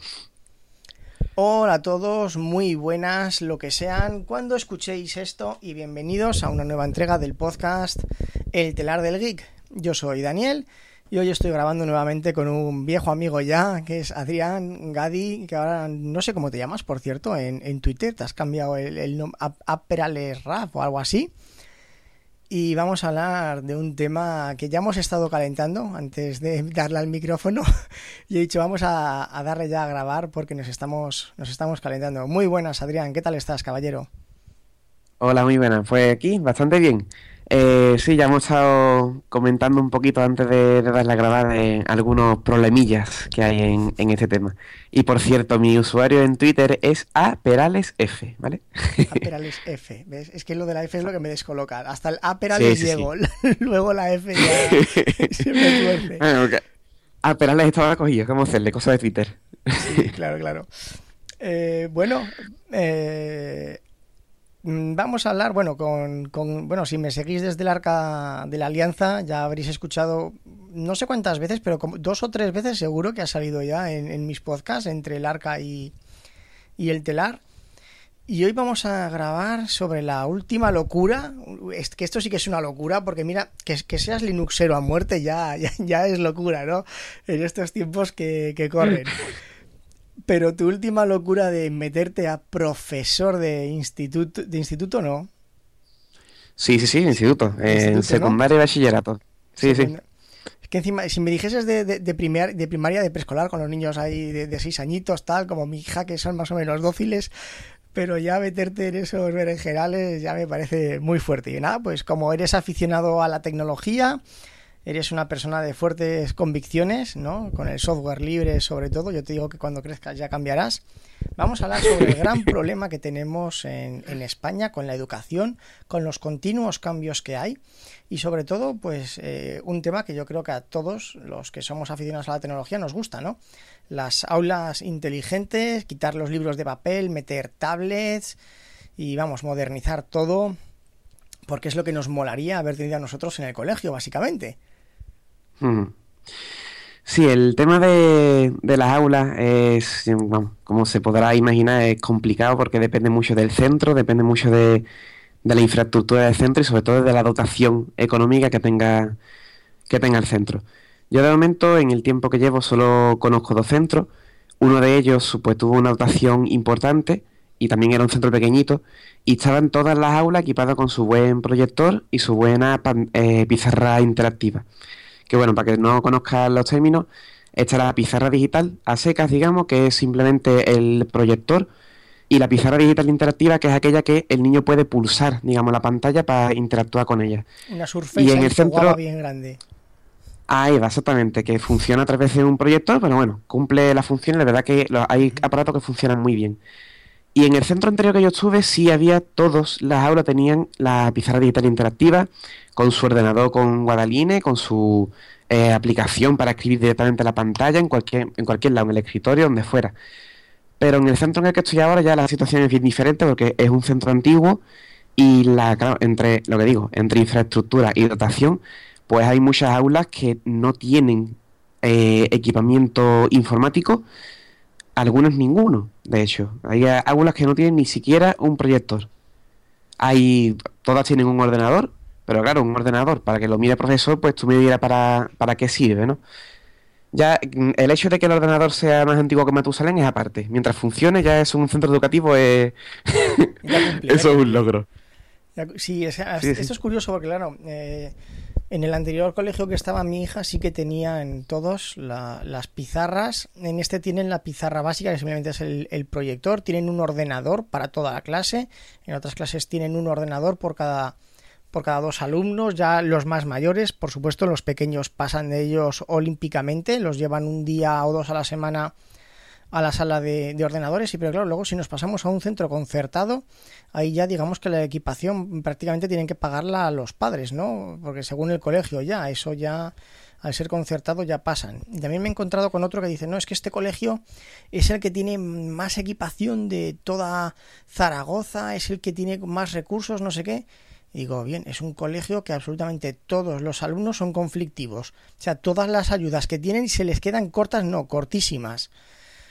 Hola a todos, muy buenas, lo que sean, cuando escuchéis esto y bienvenidos a una nueva entrega del podcast El Telar del Geek. Yo soy Daniel y hoy estoy grabando nuevamente con un viejo amigo ya, que es Adrián Gadi, que ahora no sé cómo te llamas, por cierto, en Twitter, te has cambiado el nombre a Perales Rap o algo así. Y vamos a hablar de un tema que ya hemos estado calentando antes de darle al micrófono y he dicho vamos a darle ya a grabar porque nos estamos calentando. Muy buenas, Adrián, ¿qué tal estás, caballero? Hola, muy buenas. Pues aquí, bastante bien. Sí, ya hemos estado comentando un poquito antes de darle a grabar algunos problemillas que hay en este tema. Y por cierto, mi usuario en Twitter es aperalesf, ¿vale? A Perales F, ¿ves? Es que lo de la F es lo que me descoloca. Hasta el A Sí, Perales sí, llego, sí. luego la F ya se me tuerce. Bueno, que a Perales estaba cogido, ¿cómo hacerle? Cosas de Twitter. Sí, claro, claro. Bueno, vamos a hablar, bueno, bueno, si me seguís desde el arca de la Alianza, ya habréis escuchado, no sé cuántas veces, pero como 2 o 3 veces seguro que ha salido ya en mis podcasts entre el arca y el telar. Y hoy vamos a grabar sobre la última locura, es que esto sí que es una locura, porque mira, que seas Linuxero a muerte ya es locura, ¿no? En estos tiempos que corren. Pero tu última locura de meterte a profesor de instituto no, Sí, sí, sí, instituto. de En instituto, ¿no? secundaria y bachillerato. Sí, sí. Segunda. Es que encima, si me dijeses de primaria, de preescolar, con los niños ahí de 6 añitos, tal, como mi hija, que son más o menos dóciles, pero ya meterte en esos berenjenales ya me parece muy fuerte. Y nada, pues como eres aficionado a la tecnología, eres una persona de fuertes convicciones, ¿no? Con el software libre sobre todo, yo te digo que cuando crezcas ya cambiarás. Vamos a hablar sobre el gran problema que tenemos en España con la educación, con los continuos cambios que hay y sobre todo, pues un tema que yo creo que a todos los que somos aficionados a la tecnología nos gusta, ¿no? Las aulas inteligentes, quitar los libros de papel, meter tablets y vamos, modernizar todo, porque es lo que nos molaría haber tenido a nosotros en el colegio, básicamente. Mm. Sí, el tema de las aulas es, vamos, como se podrá imaginar, es complicado porque depende mucho del centro, depende mucho de la infraestructura del centro y sobre todo de la dotación económica que tenga el centro. Yo de momento, en el tiempo que llevo, solo conozco dos centros. Uno de ellos pues, tuvo una dotación importante y también era un centro pequeñito y estaban todas las aulas equipadas con su buen proyector y su buena pizarra interactiva. Que bueno, para que no conozcan los términos, esta es la pizarra digital a secas, digamos, que es simplemente el proyector, y la pizarra digital interactiva, que es aquella que el niño puede pulsar, digamos, la pantalla para interactuar con ella. Una Y Surface en ahí el foguaba centro, bien grande. ahí va, exactamente, que funciona a través de un proyector, pero bueno, cumple la función, la verdad que hay Uh-huh. aparatos que funcionan muy bien. Y en el centro anterior que yo estuve, sí había, todas las aulas tenían la pizarra digital interactiva, con su ordenador con Guadaline, con su aplicación para escribir directamente en la pantalla, en cualquier lado, en el escritorio, donde fuera. Pero en el centro en el que estoy ahora ya la situación es bien diferente porque es un centro antiguo y claro, entre, lo que digo, entre infraestructura y dotación, pues hay muchas aulas que no tienen equipamiento informático, algunos ninguno, de hecho. Hay aulas que no tienen ni siquiera un proyector. Todas tienen un ordenador, pero claro, un ordenador, para que lo mire el profesor, pues tú me dirás para qué sirve, ¿no? Ya, el hecho de que el ordenador sea más antiguo que Matusalén es aparte. Mientras funcione, ya es un centro educativo, Ya cumple, ya eso es un cumple. logro. Sí, Sí, esto sí. es curioso porque, claro, en el anterior colegio que estaba mi hija sí que tenía en todos las pizarras. En este tienen la pizarra básica, que simplemente es el proyector. Tienen un ordenador para toda la clase. En otras clases tienen un ordenador por cada 2 alumnos. Ya los más mayores, por supuesto, los pequeños pasan de ellos olímpicamente. Los llevan un día o dos a la semana a la sala de ordenadores, y pero claro, luego si nos pasamos a un centro concertado, ahí ya digamos que la equipación prácticamente tienen que pagarla a los padres, ¿no? Porque según el colegio ya, eso ya al ser concertado ya pasan. Y también me he encontrado con otro que dice, no, es que este colegio es el que tiene más equipación de toda Zaragoza, es el que tiene más recursos, no sé qué. Y digo, bien, es un colegio que absolutamente todos los alumnos son conflictivos. O sea, todas las ayudas que tienen se les quedan cortas, no, cortísimas.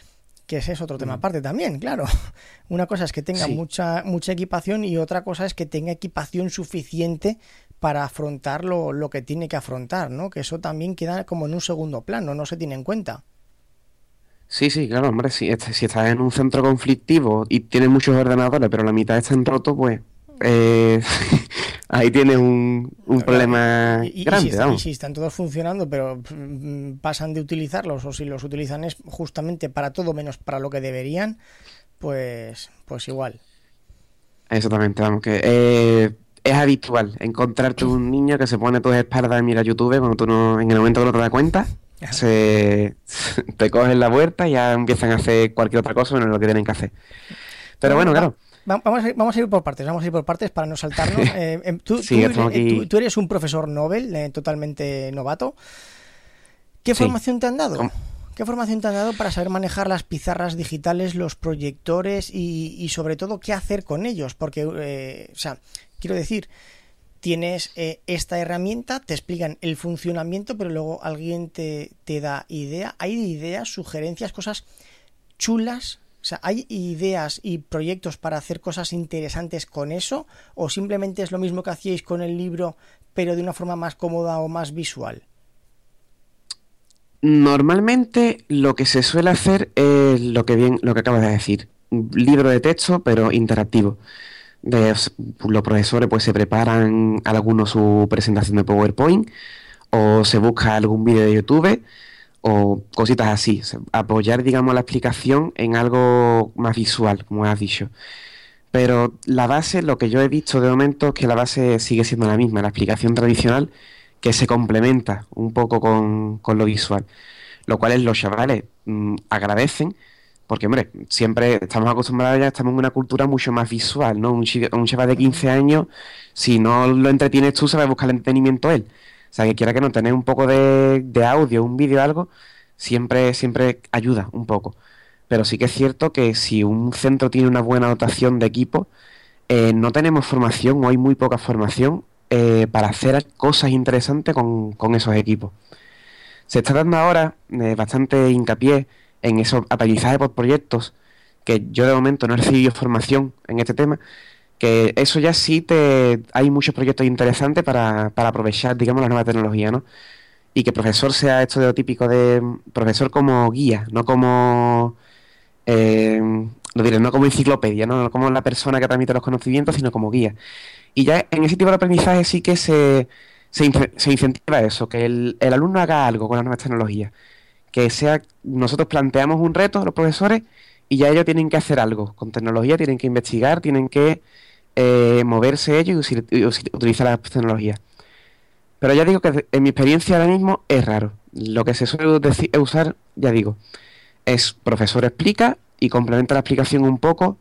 que ese es otro tema aparte también, claro. Una cosa es que tenga mucha equipación y otra cosa es que tenga equipación suficiente para afrontar lo que tiene que afrontar, ¿no? Que eso también queda como en un segundo plano, no se tiene en cuenta. Sí, sí, claro, hombre, si estás en un centro conflictivo y tienes muchos ordenadores, pero la mitad están rotos, pues eh, ahí tienes un Claro, problema grande, y vamos. si están todos funcionando, pero pasan de utilizarlos, o si los utilizan es justamente para todo menos para lo que deberían, pues igual. Exactamente, vamos, que es habitual encontrarte un niño que se pone a tus espaldas y mira YouTube cuando tú no, en el momento que no te das cuenta, se te cogen la vuelta y ya empiezan a hacer cualquier otra cosa menos lo que tienen que hacer. Pero Bueno, bueno, claro. vamos a ir por partes, vamos a ir por partes para no saltarnos. Sí, estamos aquí. Tú eres un profesor Nobel, totalmente novato. ¿Qué Sí. formación te han dado? Com- ¿Qué formación te han dado para saber manejar las pizarras digitales, los proyectores y sobre todo qué hacer con ellos? Porque, o sea, quiero decir, tienes esta herramienta, te explican el funcionamiento, pero luego alguien te da idea. ¿Hay ideas, sugerencias, cosas chulas? O sea, ¿hay ideas y proyectos para hacer cosas interesantes con eso? ¿O simplemente es lo mismo que hacíais con el libro, pero de una forma más cómoda o más visual? Normalmente lo que se suele hacer es lo que acabas de decir, un libro de texto pero interactivo. Los profesores pues se preparan algunos su presentación de PowerPoint o se busca algún vídeo de YouTube o cositas así. Apoyar, digamos, la explicación en algo más visual, como has dicho. Pero la base, lo que yo he visto de momento es que la base sigue siendo la misma, la explicación tradicional que se complementa un poco con lo visual. Lo cual es los chavales agradecen, porque hombre, siempre estamos acostumbrados, ya estamos en una cultura mucho más visual, ¿no? Un chaval de 15 años, si no lo entretienes tú, se va a buscar el entretenimiento él. O sea, que quiera que no tener un poco de audio, un vídeo, algo, siempre ayuda un poco. Pero sí que es cierto que si un centro tiene una buena dotación de equipo, no tenemos formación o hay muy poca formación para hacer cosas interesantes con esos equipos. Se está dando ahora bastante hincapié en esos aprendizajes por proyectos, que yo de momento no he recibido formación en este tema, que eso ya sí hay muchos proyectos interesantes para aprovechar, digamos, la nueva tecnología, ¿no? Y que profesor sea esto de lo típico de profesor como guía, no como eh, lo diré, no como enciclopedia, ¿no? No como la persona que transmite los conocimientos, sino como guía. Y ya en ese tipo de aprendizaje sí que se incentiva eso, que el alumno haga algo con las nuevas tecnologías. Que sea, nosotros planteamos un reto a los profesores y ya ellos tienen que hacer algo con tecnología, tienen que investigar, tienen que moverse ellos y utilizar las tecnologías. Pero ya digo que en mi experiencia ahora mismo es raro. Lo que se suele usar, ya digo, es profesor explica y complementa la explicación un poco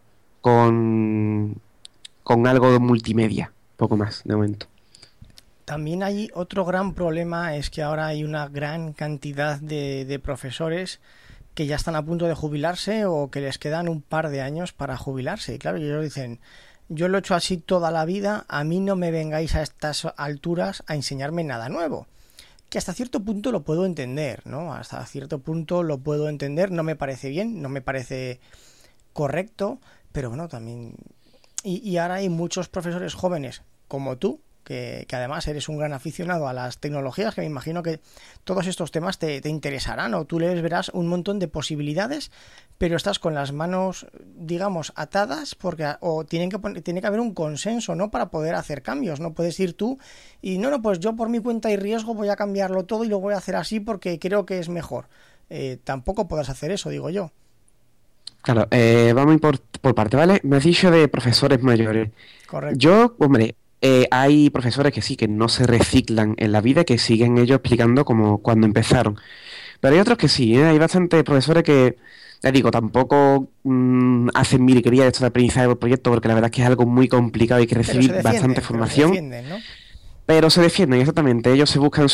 con, con algo de multimedia, poco más de momento. También hay otro gran problema, es que ahora hay una gran cantidad de profesores que ya están a punto de jubilarse o que les quedan un par de años para jubilarse. Y claro, ellos dicen, yo lo he hecho así toda la vida, a mí no me vengáis a estas alturas a enseñarme nada nuevo. Que hasta cierto punto lo puedo entender, ¿no? Hasta cierto punto lo puedo entender, no me parece bien, no me parece correcto, pero bueno, también... Y ahora hay muchos profesores jóvenes como tú, que además eres un gran aficionado a las tecnologías, que me imagino que todos estos temas te interesarán o tú les verás un montón de posibilidades, pero estás con las manos, digamos, atadas porque o tiene que haber un consenso, ¿no? Para poder hacer cambios. No puedes ir tú y no, pues yo por mi cuenta y riesgo voy a cambiarlo todo y lo voy a hacer así porque creo que es mejor. Tampoco puedes hacer eso, digo yo. Claro, vamos a ir por parte, ¿vale? Me has dicho de profesores mayores. Correcto. Yo, hombre, hay profesores que sí, que no se reciclan en la vida, que siguen ellos explicando como cuando empezaron. Pero hay otros que sí, ¿eh? Hay bastantes profesores que, ya digo, tampoco hacen miliquería de esto de aprendizaje por proyecto, porque la verdad es que es algo muy complicado y hay que recibir bastante Pero se formación. defienden, ¿no? Pero se defienden, exactamente. Ellos se buscan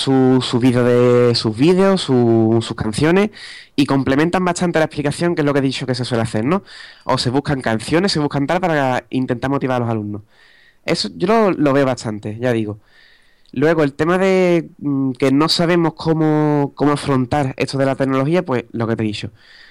sus vídeos, sus canciones y complementan bastante la explicación, que es lo que he dicho que se suele hacer, ¿no? O se buscan canciones, se buscan tal para intentar motivar a los alumnos. Eso yo lo veo bastante, ya digo. Luego, el tema de que no sabemos cómo afrontar esto de la tecnología, pues lo que te he dicho.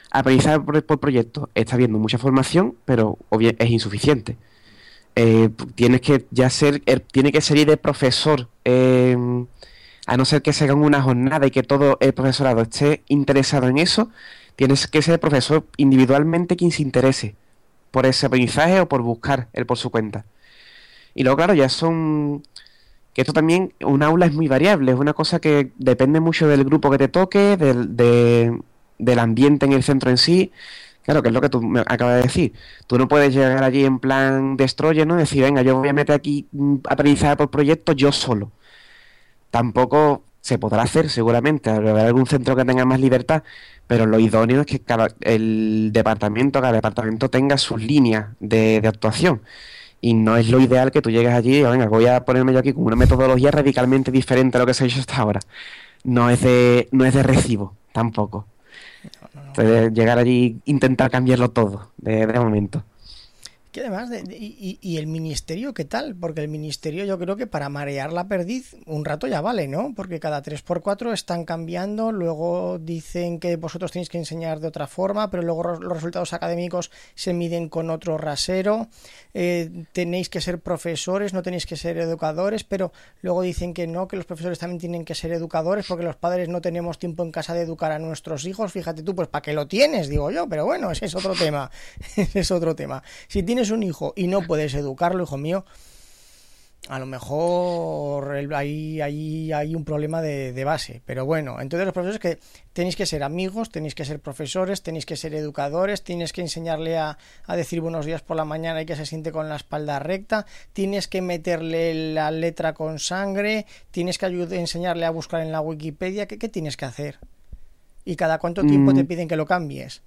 aprendizaje por proyecto, está habiendo mucha formación, pero es insuficiente. Tienes que ya ser, tiene que ser de profesor, a no ser que se hagan una jornada y que todo el profesorado esté interesado en eso, tienes que ser profesor individualmente quien se interese por ese aprendizaje o por buscar él por su cuenta. Y luego, claro, ya son... Que esto también, un aula es muy variable, es una cosa que depende mucho del grupo que te toque, del ambiente en el centro en sí. Claro, que es lo que tú me acabas de decir. Tú no puedes llegar allí en plan destroyer, ¿no? Decir, venga, yo voy a meter aquí aprendizaje por proyecto yo solo. Tampoco se podrá hacer, seguramente. Habrá algún centro que tenga más libertad, pero lo idóneo es que cada departamento tenga sus líneas de actuación. Y no es lo ideal que tú llegues allí y venga, voy a ponerme yo aquí con una metodología radicalmente diferente a lo que se ha hecho hasta ahora. No es de recibo, tampoco. Entonces, llegar allí e intentar cambiarlo todo, de momento. Que además, y el ministerio, ¿qué tal? Porque el ministerio yo creo que para marear la perdiz un rato ya vale, ¿no? Porque cada 3x4 están cambiando, luego dicen que vosotros tenéis que enseñar de otra forma, pero luego los resultados académicos se miden con otro rasero, tenéis que ser profesores, no tenéis que ser educadores, pero luego dicen que no, que los profesores también tienen que ser educadores porque los padres no tenemos tiempo en casa de educar a nuestros hijos. Fíjate tú, pues ¿para qué lo tienes? Digo yo, pero bueno, ese es otro tema, ese es otro tema. Si tienes un hijo y no puedes educarlo, hijo mío, a lo mejor hay un problema de base. Pero bueno, entonces los profesores que tenéis que ser amigos, tenéis que ser profesores, tenéis que ser educadores, tienes que enseñarle a decir buenos días por la mañana y que se siente con la espalda recta, tienes que meterle la letra con sangre, tienes que enseñarle a buscar en la Wikipedia. ¿Qué tienes que hacer? ¿Y cada cuánto tiempo te piden que lo cambies?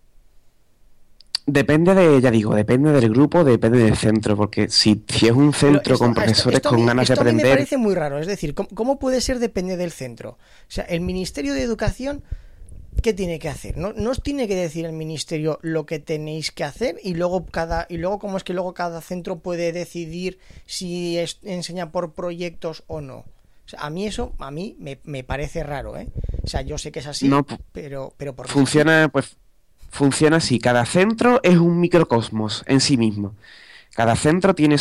Depende del grupo, depende del centro, porque si es un centro con profesores con ganas de aprender... Esto a mí me parece muy raro, es decir, ¿cómo puede ser depende del centro? O sea, el Ministerio de Educación, ¿qué tiene que hacer? ¿No os tiene que decir el Ministerio lo que tenéis que hacer? Y luego ¿cómo es que luego cada centro puede decidir si enseña por proyectos o no? O sea, a mí me parece raro, ¿eh? O sea, yo sé que es así, No, pero ¿por qué? funciona así. Cada centro es un microcosmos en sí mismo. Cada centro tiene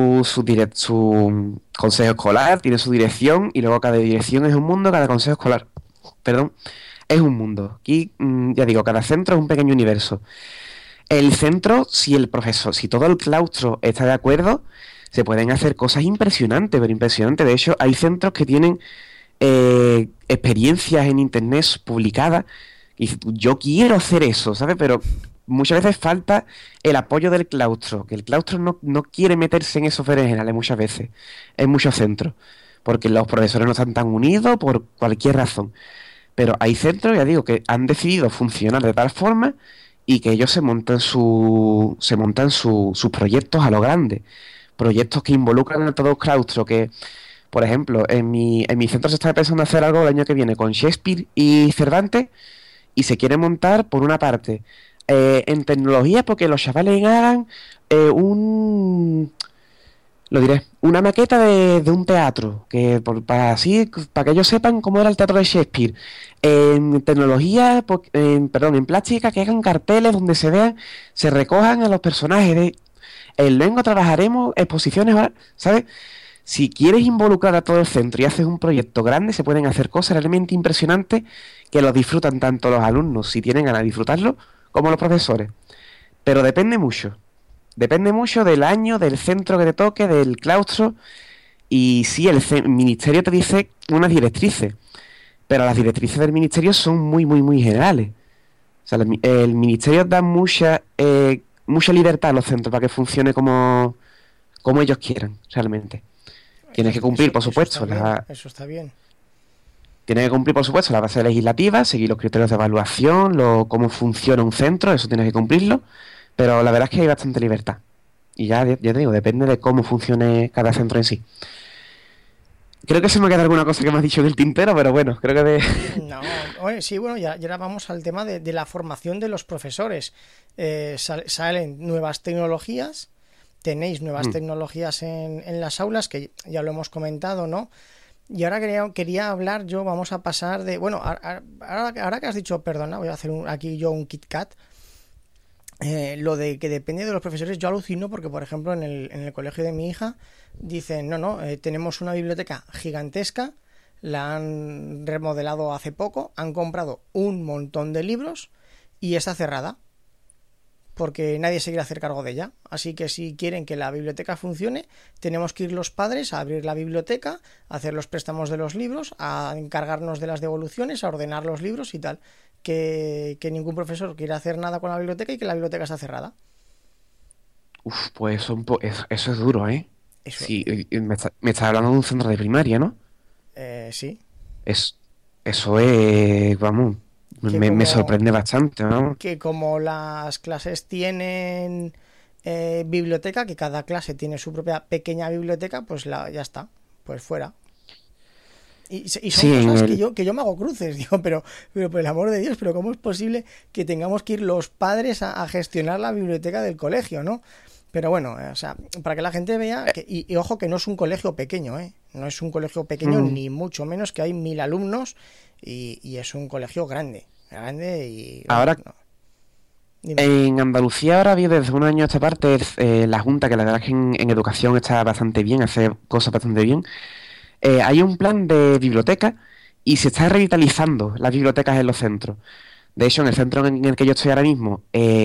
su consejo escolar, tiene su dirección, y luego cada dirección es un mundo, cada consejo escolar, perdón, es un mundo. Aquí, ya digo, cada centro es un pequeño universo. El centro, si todo el claustro está de acuerdo, se pueden hacer cosas impresionantes, pero impresionantes. De hecho, hay centros que tienen experiencias en internet publicadas. Y yo quiero hacer eso, ¿sabes? Pero muchas veces falta el apoyo del claustro, que el claustro no quiere meterse en esos berenjenales muchas veces, en muchos centros, porque los profesores no están tan unidos por cualquier razón. Pero hay centros, ya digo, que han decidido funcionar de tal forma y que ellos sus proyectos a lo grande. Proyectos que involucran a todo el claustro, que, por ejemplo, en mi centro se está pensando hacer algo el año que viene con Shakespeare y Cervantes, y se quiere montar, por una parte, en tecnología, porque los chavales hagan una maqueta de un teatro, para que ellos sepan cómo era el teatro de Shakespeare. En tecnología, en plástica, que hagan carteles donde se recojan a los personajes. Luego trabajaremos exposiciones, ¿sabes? Si quieres involucrar a todo el centro y haces un proyecto grande, se pueden hacer cosas realmente impresionantes que los disfrutan tanto los alumnos, si tienen ganas de disfrutarlo, como los profesores. Pero depende mucho. Depende mucho del año, del centro que te toque, del claustro. Y sí, el ministerio te dice unas directrices, pero las directrices del ministerio son muy, muy, muy generales. O sea, el ministerio da mucha libertad a los centros para que funcione como ellos quieran, realmente. Tienes que cumplir, por supuesto, eso está bien. Tienes que cumplir, por supuesto, la base legislativa, seguir los criterios de evaluación, cómo funciona un centro, eso tienes que cumplirlo, pero la verdad es que hay bastante libertad. Y ya te digo, depende de cómo funcione cada centro en sí. Creo que se me queda alguna cosa que me has dicho en el tintero, pero bueno, creo que... No, sí, bueno, ya ahora vamos al tema de la formación de los profesores. Salen nuevas tecnologías. Tenéis nuevas tecnologías en las aulas, que ya lo hemos comentado, ¿no? Y ahora quería hablar yo, vamos a pasar de... Bueno, ahora que has dicho, perdona, voy a hacer aquí yo un KitKat. lo de que depende de los profesores, yo alucino porque, por ejemplo, en el colegio de mi hija dicen, no, tenemos una biblioteca gigantesca, la han remodelado hace poco, han comprado un montón de libros y está cerrada porque nadie se quiere hacer cargo de ella. Así que si quieren que la biblioteca funcione, tenemos que ir los padres a abrir la biblioteca, a hacer los préstamos de los libros, a encargarnos de las devoluciones, a ordenar los libros y tal. Que ningún profesor quiera hacer nada con la biblioteca y que la biblioteca está cerrada. Uf, pues eso es duro, ¿eh? Eso, Sí, me está hablando de un centro de primaria, ¿no? sí. Es, eso es, vamos, Que me como, sorprende bastante, ¿no? que como las clases tienen biblioteca, que cada clase tiene su propia pequeña biblioteca, pues ya está, pues fuera. Y son Sí, cosas que yo me hago cruces, digo, pero por el amor de Dios, pero ¿cómo es posible que tengamos que ir los padres a gestionar la biblioteca del colegio, ¿no? Pero bueno, o sea, para que la gente vea, y ojo que no es un colegio pequeño, ¿eh? No es un colegio pequeño, mm, ni mucho menos, que hay 1000 alumnos y es un colegio grande, grande y vamos, ahora no. Dime. en Andalucía ahora ha habido desde un año a esta parte la Junta, que la verdad es que en educación está bastante bien, hace cosas bastante bien. Hay un plan de biblioteca y se está revitalizando las bibliotecas en los centros. De hecho, en el centro en el que yo estoy ahora mismo,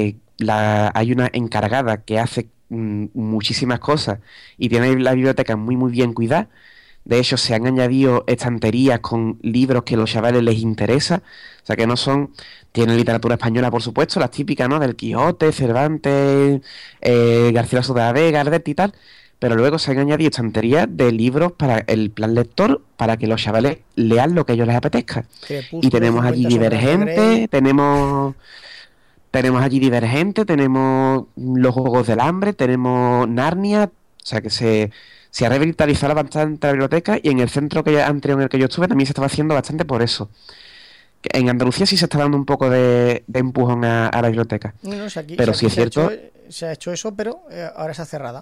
hay una encargada que hace muchísimas cosas y tiene la biblioteca muy muy bien cuidada. De hecho, se han añadido estanterías con libros que a los chavales les interesa. O sea, que no son... Tienen literatura española, por supuesto, las típicas, ¿no? Del Quijote, Cervantes, García de la Vega, Alberti y tal. Pero luego se han añadido estanterías de libros para el plan lector, para que los chavales lean lo que a ellos les apetezca. Y Crepúsculo, tenemos allí 50 sombras de Grey. tenemos allí Divergente, tenemos los Juegos del Hambre, tenemos Narnia, o sea que se ha revitalizado bastante la biblioteca y en el centro anterior en el que yo estuve también se estaba haciendo bastante por eso. Que en Andalucía sí se está dando un poco de empujón a la biblioteca, No, no, si aquí, si pero sí aquí es cierto, se ha hecho eso, pero ahora está cerrada.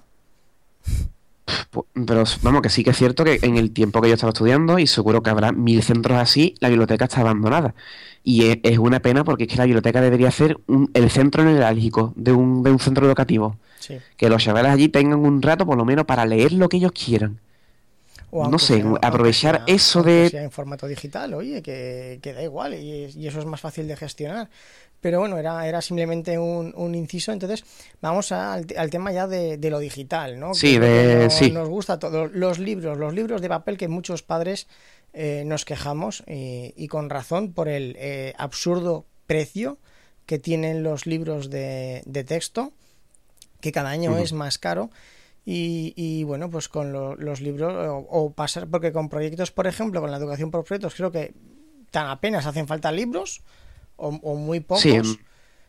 pero vamos que sí que es cierto que en el tiempo que yo estaba estudiando y seguro que habrá 1000 centros así, la biblioteca está abandonada. Y es una pena porque es que la biblioteca debería ser el centro neurálgico de un centro educativo. Sí. Que los chavales allí tengan un rato por lo menos para leer lo que ellos quieran. O No sé, aprovechar eso aunque de... sea en formato digital, oye, que da igual y eso es más fácil de gestionar. Pero bueno, era simplemente un inciso. Entonces, vamos al tema ya de lo digital, ¿no? Que Sí, es lo que sí. nos gusta a todos. Los libros de papel que muchos padres nos quejamos y con razón por el absurdo precio que tienen los libros de texto, que cada año Ujú. es más caro. Y bueno, pues con los libros o pasar, porque con proyectos, por ejemplo, con la educación por proyectos, creo que tan apenas hacen falta libros o muy Sí, pocos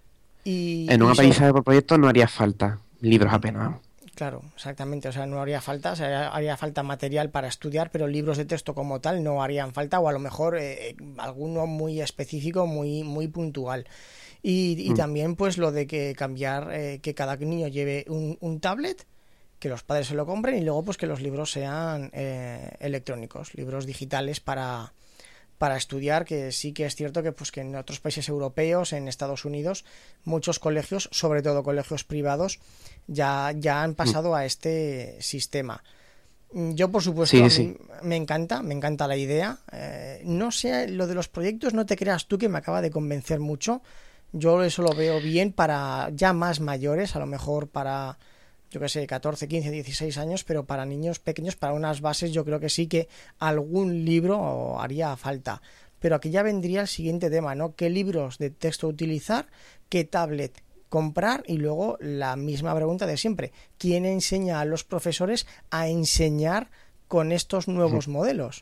en un y sobre, aprendizaje por proyecto no haría falta libros apenas. claro, exactamente, o sea, no haría falta, o sea, haría falta material para estudiar, pero libros de texto como tal no harían falta o a lo mejor alguno muy específico, muy puntual. Y Mm, también pues lo de que cambiar, que cada niño lleve un tablet, que los padres se lo compren y luego pues que los libros sean electrónicos, libros digitales para estudiar, que sí que es cierto que pues que en otros países europeos, en Estados Unidos, muchos colegios, sobre todo colegios privados, ya han mm. pasado a este sistema. Yo, por supuesto, a Sí, sí. mí me encanta la idea. No sé, lo de los proyectos, no te creas tú que me acaba de convencer mucho. Yo eso lo veo bien para ya más mayores, a lo mejor para yo que sé, 14, 15, 16 años, pero para niños pequeños, para unas bases, yo creo que sí que algún libro haría falta. Pero aquí ya vendría el siguiente tema, ¿no? ¿Qué libros de texto utilizar? ¿Qué tablet comprar? Y luego la misma pregunta de siempre. ¿Quién enseña a los profesores a enseñar con estos Ujú. nuevos modelos?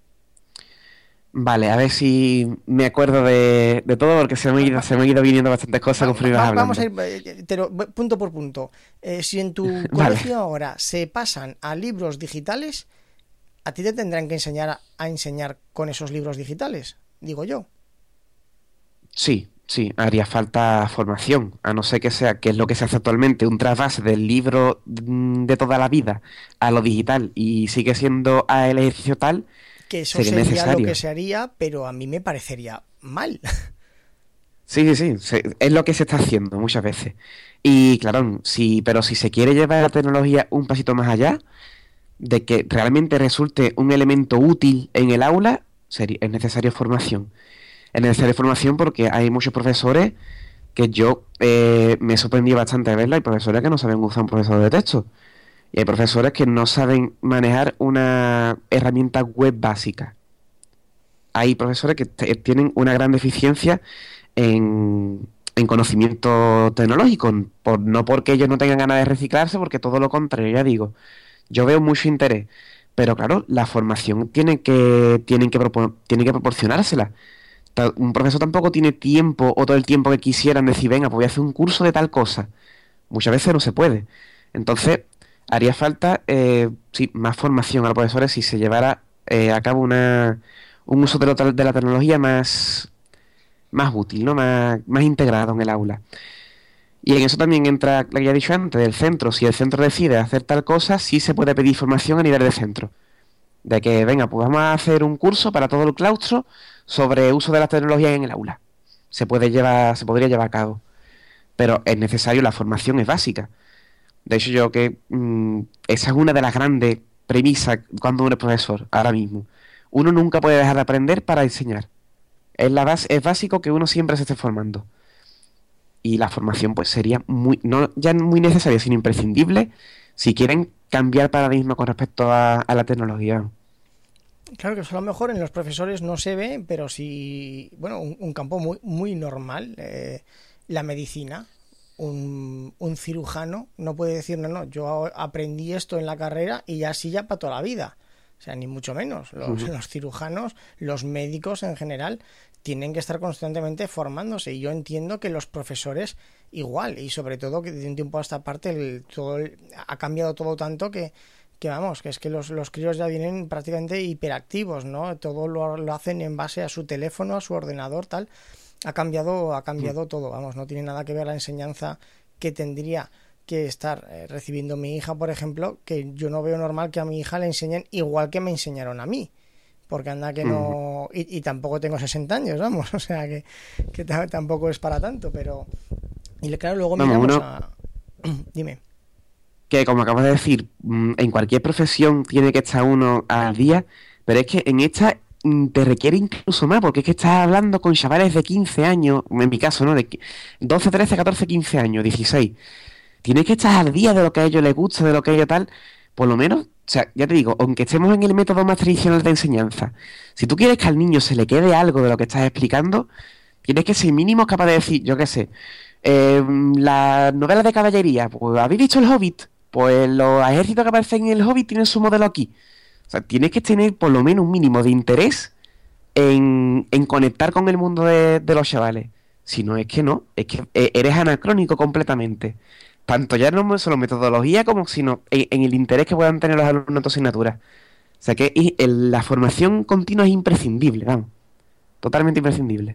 Vale, a ver si me acuerdo de todo porque Va- va- se me han ido viniendo bastantes cosas conforme ibas Vamos a hablando. ir punto por punto. Si en tu Vale, colegio ahora se pasan a libros digitales, a ti te tendrán que enseñar a enseñar con esos libros digitales, digo yo. sí, sí, haría falta formación, a no ser que sea, que es lo que se hace actualmente, un trasvase del libro de toda la vida a lo digital y sigue siendo el ejercicio tal, Que eso sería sería lo que necesario. se haría, pero a mí me parecería mal. Sí, sí, sí, es lo que se está haciendo muchas veces. Y claro, sí, pero si se quiere llevar la tecnología un pasito más allá, de que realmente resulte un elemento útil en el aula, es necesaria formación. Es necesaria formación porque hay muchos profesores que yo me he sorprendido bastante de verla. Hay profesores que no saben usar un profesor de texto. Y hay profesores que no saben manejar una herramienta web básica. Hay profesores que tienen una gran deficiencia en conocimiento tecnológico, no porque ellos no tengan ganas de reciclarse, porque todo lo contrario, ya digo, yo veo mucho interés, pero claro, la formación tienen que proporcionársela. Un profesor tampoco tiene tiempo o todo el tiempo que quisieran decir, venga, pues voy a hacer un curso de tal cosa. Muchas veces no se puede. Entonces, haría falta sí, más formación a los profesores si se llevara a cabo un uso de la tecnología más útil, ¿no? Más integrado en el aula. Y en eso también entra lo que ya he dicho antes, del centro. Si el centro decide hacer tal cosa, sí se puede pedir formación a nivel de centro. De que, venga, pues vamos a hacer un curso para todo el claustro sobre uso de las tecnologías en el aula. Se podría llevar a cabo. Pero es necesario, la formación es básica. De hecho, yo que esa es una de las grandes premisas cuando uno es profesor, ahora mismo. Uno nunca puede dejar de aprender para enseñar. Es básico que uno siempre se esté formando. Y la formación pues sería no ya muy necesaria, sino imprescindible si quieren cambiar paradigma con respecto a la tecnología. Claro que eso a lo mejor en los profesores no se ve, pero sí, bueno, un campo muy normal, la medicina. Un cirujano no puede decir, no, no, yo aprendí esto en la carrera y así ya para toda la vida. O sea, ni mucho menos. Ujú. Los cirujanos, los médicos en general, tienen que estar constantemente formándose. Y yo entiendo que los profesores igual, y sobre todo que de un tiempo a esta parte ha cambiado todo tanto que vamos, que es que los críos ya vienen prácticamente hiperactivos, ¿no? Todo lo hacen en base a su teléfono, a su ordenador, tal. Ha cambiado todo, vamos, no tiene nada que ver la enseñanza que tendría que estar recibiendo mi hija, por ejemplo, que yo no veo normal que a mi hija le enseñen igual que me enseñaron a mí, porque anda que Ujú. no, y tampoco tengo 60 años, vamos, o sea que tampoco es para tanto, pero, y claro, luego Vamos, miramos uno a, dime. que, como acabas de decir, en cualquier profesión tiene que estar uno al día, pero es que en esta te requiere incluso más, porque es que estás hablando con chavales de 15 años, en mi caso, ¿no? De 12, 13, 14, 15 años, 16. Tienes que estar al día de lo que a ellos les gusta, de lo que a ellos tal, por lo menos, o sea, ya te digo, aunque estemos en el método más tradicional de enseñanza, si tú quieres que al niño se le quede algo de lo que estás explicando, tienes que ser mínimo capaz de decir, yo qué sé, las novelas de caballería, pues ¿habéis visto el Hobbit? Pues los ejércitos que aparecen en el Hobbit tienen su modelo aquí. O sea, tienes que tener por lo menos un mínimo de interés en conectar con el mundo de los chavales. Si no, es que no, es que eres anacrónico completamente. Tanto ya no solo metodología como sino en el interés que puedan tener los alumnos en tu asignatura. O sea que la formación continua es imprescindible, vamos. Totalmente imprescindible.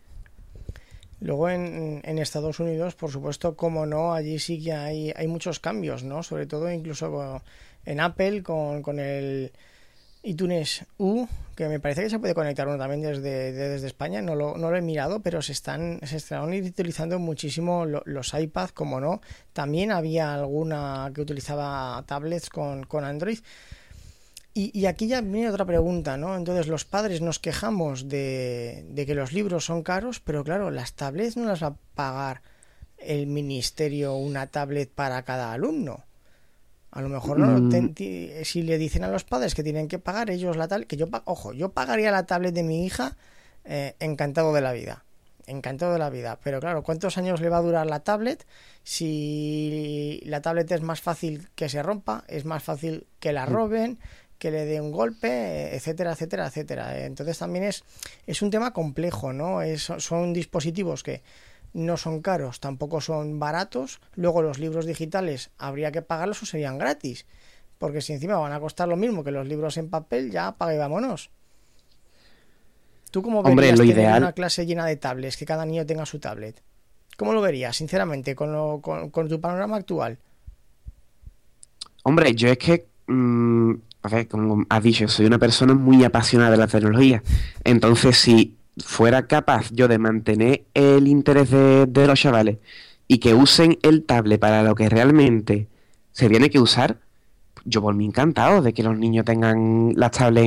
Luego en Estados Unidos, por supuesto, como no, allí sí que hay muchos cambios, ¿no? Sobre todo incluso en Apple con el iTunes U, que me parece que se puede conectar uno también desde España, no lo he mirado, pero se están utilizando muchísimo los iPads, como no. También había alguna que utilizaba tablets con Android. Y aquí ya viene otra pregunta, ¿no? Entonces los padres nos quejamos de que los libros son caros, pero claro, las tablets no las va a pagar el ministerio una tablet para cada alumno. A lo mejor no, Mm, si le dicen a los padres que tienen que pagar ellos la tablet, que ojo, yo pagaría la tablet de mi hija encantado de la vida. Encantado de la vida. Pero claro, ¿cuántos años le va a durar la tablet? Si la tablet es más fácil que se rompa, es más fácil que la roben, que le dé un golpe, etcétera, etcétera, etcétera. Entonces también es un tema complejo, ¿no? Son dispositivos que no son caros, tampoco son baratos. Luego los libros digitales habría que pagarlos o serían gratis. Porque si encima van a costar lo mismo que los libros en papel, ya pague vámonos. ¿Tú cómo hombre, verías lo tener ideal, una clase llena de tablets, que cada niño tenga su tablet? ¿Cómo lo verías, sinceramente, con tu panorama actual? hombre, yo es que, a ver, como has dicho, soy una persona muy apasionada de la tecnología. Entonces, si fuera capaz yo de mantener el interés de los chavales y que usen el tablet para lo que realmente se tiene que usar, yo por mí encantado de que los niños tengan las tablets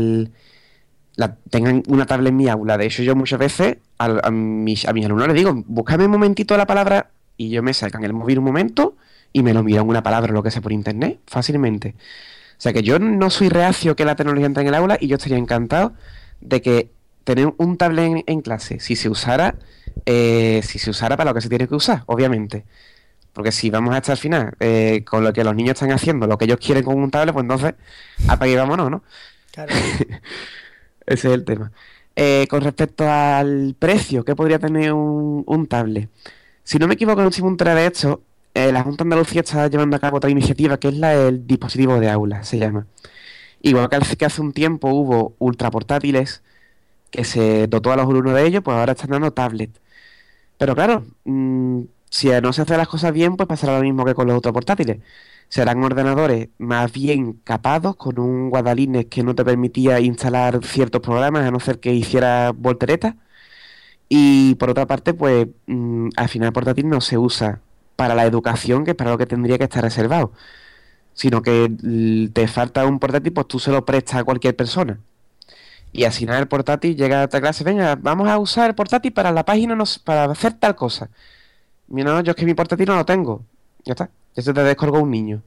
tengan una tablet en mi aula. De hecho, yo muchas veces a mis alumnos les digo, búscame un momentito la palabra y yo me sacan el móvil un momento y me lo miran una palabra o lo que sea por internet, fácilmente. O sea que yo no soy reacio que la tecnología entre en el aula y yo estaría encantado de que tener un tablet en clase, si se usara para lo que se tiene que usar, obviamente. Porque si vamos hasta el final con lo que los niños están haciendo, lo que ellos quieren con un tablet, pues entonces apague y vámonos, ¿no? Claro. Ese es el tema. Con respecto al precio que podría tener un tablet, si no me equivoco, en el último entrega de esto, la Junta de Andalucía está llevando a cabo otra iniciativa que es el dispositivo de aula, se llama. Igual que hace un tiempo hubo ultraportátiles que se dotó a los alumnos de ellos, pues ahora están dando tablets. Pero claro, si no se hacen las cosas bien, pues pasará lo mismo que con los autoportátiles. Serán ordenadores más bien capados, con un guardalines que no te permitía instalar ciertos programas, a no ser que hiciera volteretas. Y por otra parte, pues al final el portátil no se usa para la educación, que es para lo que tendría que estar reservado, sino que te falta un portátil, pues tú se lo prestas a cualquier persona. Y al final el portátil llega a esta clase, venga, vamos a usar el portátil para la página, para hacer tal cosa. Mira, no, yo es que mi portátil no lo tengo. Ya está. Eso te descolgó un niño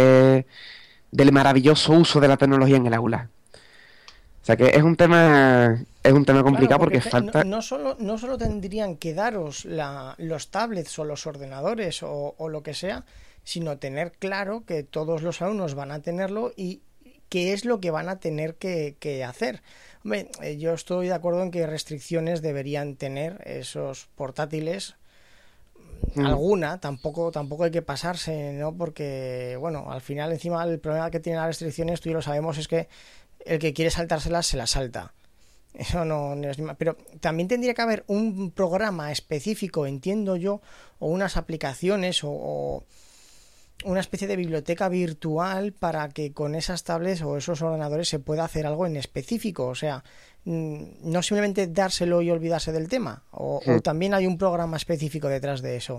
del maravilloso uso de la tecnología en el aula. O sea que es un tema Claro, complicado porque porque falta. no solo tendrían que daros los tablets o los ordenadores o lo que sea, sino tener claro que todos los alumnos van a tenerlo y qué es lo que van a tener que hacer. Hombre, yo estoy de acuerdo en que restricciones deberían tener esos portátiles. mm, Alguna, tampoco hay que pasarse, ¿no? Porque, bueno, al final encima el problema que tienen las restricciones, tú y lo sabemos, es que el que quiere saltárselas se las salta. Eso no es pero también tendría que haber un programa específico, entiendo yo, o unas aplicaciones o una especie de biblioteca virtual para que con esas tablets o esos ordenadores se pueda hacer algo en específico. O sea, no simplemente dárselo y olvidarse del tema. O mm. también hay un programa específico detrás de eso.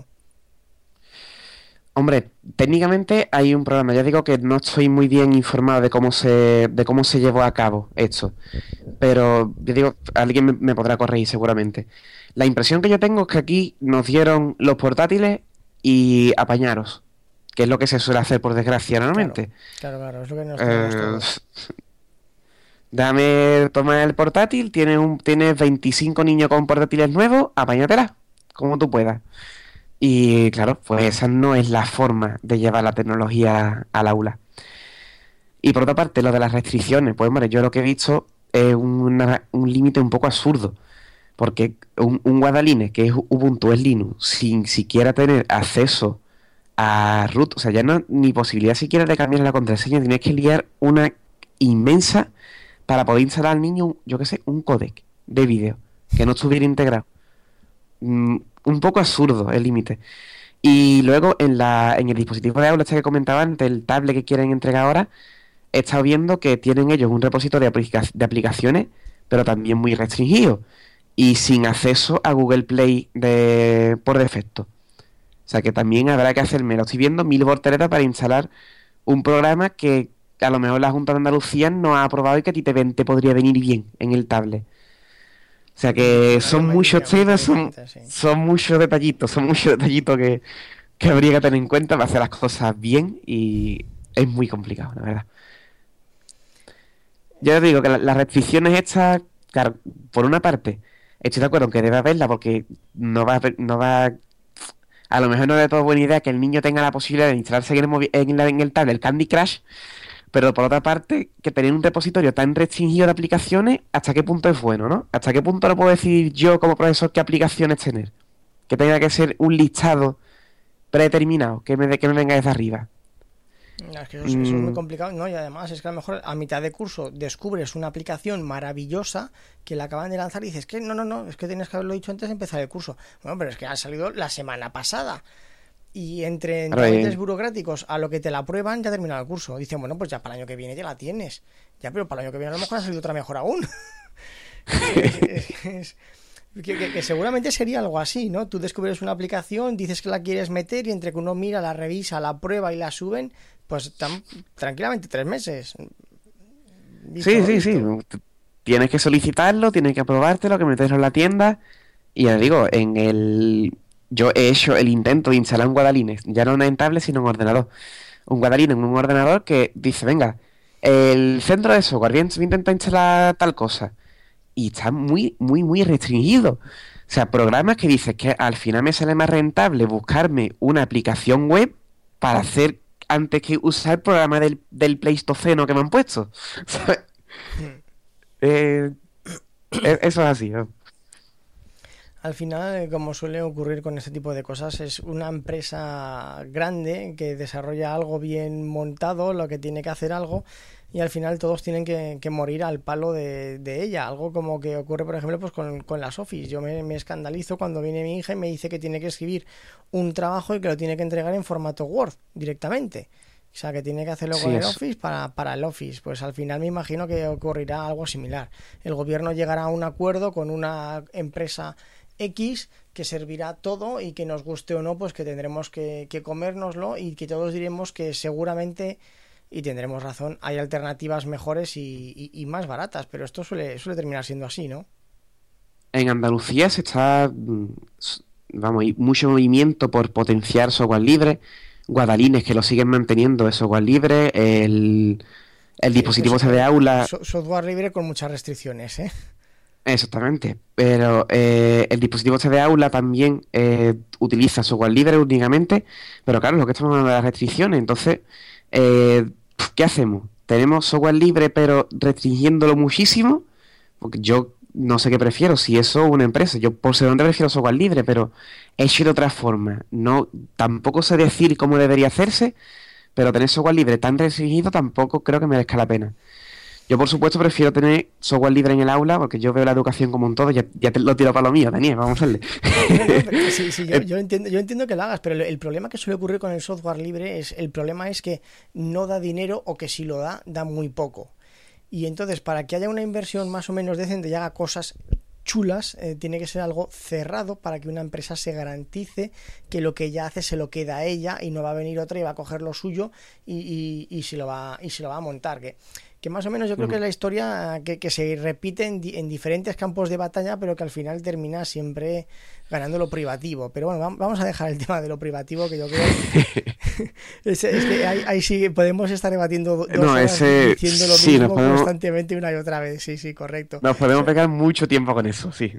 Hombre, técnicamente hay un programa. Ya digo que no estoy muy bien informado de cómo se llevó a cabo esto. Pero yo digo, alguien me podrá corregir seguramente. La impresión que yo tengo es que aquí nos dieron los portátiles y apañaros, que es lo que se suele hacer por desgracia Claro, normalmente. claro, es lo que nos tenemos Eh, todos. Dame, toma el portátil, tienes 25 niños con portátiles nuevos, apáñatela, como tú puedas. Y claro, pues esa no es la forma de llevar la tecnología al aula. Y por otra parte, lo de las restricciones, pues hombre, yo lo que he visto es un límite un poco absurdo. Porque un guadaline que es Ubuntu, es Linux, sin siquiera tener acceso a root, o sea, ya no ni posibilidad siquiera de cambiar la contraseña, tienes que liar una inmensa para poder instalar al niño, yo qué sé, un códec de vídeo que no estuviera integrado. Un poco absurdo el límite. Y luego en el dispositivo de aula este que comentaba antes, el tablet que quieren entregar ahora, he estado viendo que tienen ellos un repositorio de aplicaciones, pero también muy restringido y sin acceso a Google Play por defecto. O sea que también habrá que hacerme, lo estoy viendo, 1000 volteretas para instalar un programa que a lo mejor la Junta de Andalucía no ha aprobado y que a ti te podría venir bien en el tablet. O sea que La son muchos mayoría, mucha temas, son, diferencia, sí. son muchos detallitos que habría que tener en cuenta para hacer las cosas bien y es muy complicado, la verdad. Yo te digo que las restricciones estas, claro, por una parte, estoy de acuerdo en que debe haberla porque a lo mejor no es de todo buena idea que el niño tenga la posibilidad de instalarse en el tablet el Candy Crush, pero por otra parte, que tener un repositorio tan restringido de aplicaciones, ¿hasta qué punto es bueno, no? ¿Hasta qué punto lo puedo decidir yo como profesor qué aplicaciones tener? Que tenga que ser un listado predeterminado, que me venga desde arriba. No, es que eso es muy Mm, complicado, ¿no? Y además es que a lo mejor a mitad de curso descubres una aplicación maravillosa que la acaban de lanzar y dices que no, es que tienes que haberlo dicho antes de empezar el curso. Bueno, pero es que ha salido la semana pasada. Y entre claro, trámites burocráticos a lo que te la aprueban, ya ha terminado el curso. Dicen, bueno, pues ya para el año que viene ya la tienes. Ya, pero para el año que viene a lo mejor ha salido otra mejor aún. Sí, que seguramente sería algo así, ¿no? Tú descubres una aplicación, dices que la quieres meter y entre que uno mira, la revisa, la prueba y la suben, pues tranquilamente 3 meses. Sí, Listo, sí, sí. listo. Tienes que solicitarlo, tienes que aprobártelo, que meterlo en la tienda. Y ya digo, yo he hecho el intento de instalar un Guadalines, ya no en tablet, sino en ordenador. Un Guadalines en un ordenador que dice, venga, el centro de software, bien, se intenta instalar tal cosa. Y está muy, muy, muy restringido. O sea, programas que dices que al final me sale más rentable buscarme una aplicación web para hacer antes que usar el programa del Pleistoceno que me han puesto. Eh, Eso es así, ¿no? Al final, como suele ocurrir con este tipo de cosas, es una empresa grande que desarrolla algo bien montado, lo que tiene que hacer algo, y al final todos tienen que morir al palo de ella. Algo como que ocurre, por ejemplo, pues con las Office. Yo me escandalizo cuando viene mi hija y me dice que tiene que escribir un trabajo y que lo tiene que entregar en formato Word directamente. O sea, que tiene que hacerlo con Sí, el eso. Office para el Office. Pues al final me imagino que ocurrirá algo similar. El gobierno llegará a un acuerdo con una empresa X que servirá todo y que nos guste o no, pues que tendremos que comérnoslo y que todos diremos que seguramente, y tendremos razón, hay alternativas mejores y más baratas, pero esto suele terminar siendo así, ¿no? En Andalucía se está, vamos, hay mucho movimiento por potenciar software libre, Guadalines que lo siguen manteniendo es software libre, el Sí, esto es dispositivo C de aula, software libre con muchas restricciones, ¿eh? exactamente, pero el dispositivo C de aula también utiliza software libre únicamente, pero claro, lo que estamos hablando de las restricciones, entonces, ¿qué hacemos? ¿Tenemos software libre pero restringiéndolo muchísimo? Porque yo no sé qué prefiero, si eso o una empresa. Yo por ser dónde prefiero software libre, pero hecho de otra forma. No, tampoco sé decir cómo debería hacerse, pero tener software libre tan restringido tampoco creo que merezca la pena. Yo por supuesto prefiero tener software libre en el aula, porque yo veo la educación como un todo, ya te lo tiro para lo mío, Daniel, vamos a hacerle. No, no, pero sí, sí, Eh, yo entiendo que lo hagas, pero el problema que suele ocurrir con el software libre el problema es que no da dinero o que si lo da, da muy poco. Y entonces, para que haya una inversión más o menos decente y haga cosas chulas, tiene que ser algo cerrado para que una empresa se garantice que lo que ella hace se lo queda a ella y no va a venir otra y va a coger lo suyo y se lo va a montar. Que más o menos yo creo que es Ujú. la historia que se repite en diferentes campos de batalla, pero que al final termina siempre ganando lo privativo. Pero bueno, vamos a dejar el tema de lo privativo, que yo creo es que ahí sí podemos estar debatiendo 2 horas diciendo lo Sí, mismo constantemente una y otra vez. Sí, sí, correcto. nos podemos pegar mucho tiempo con eso, sí.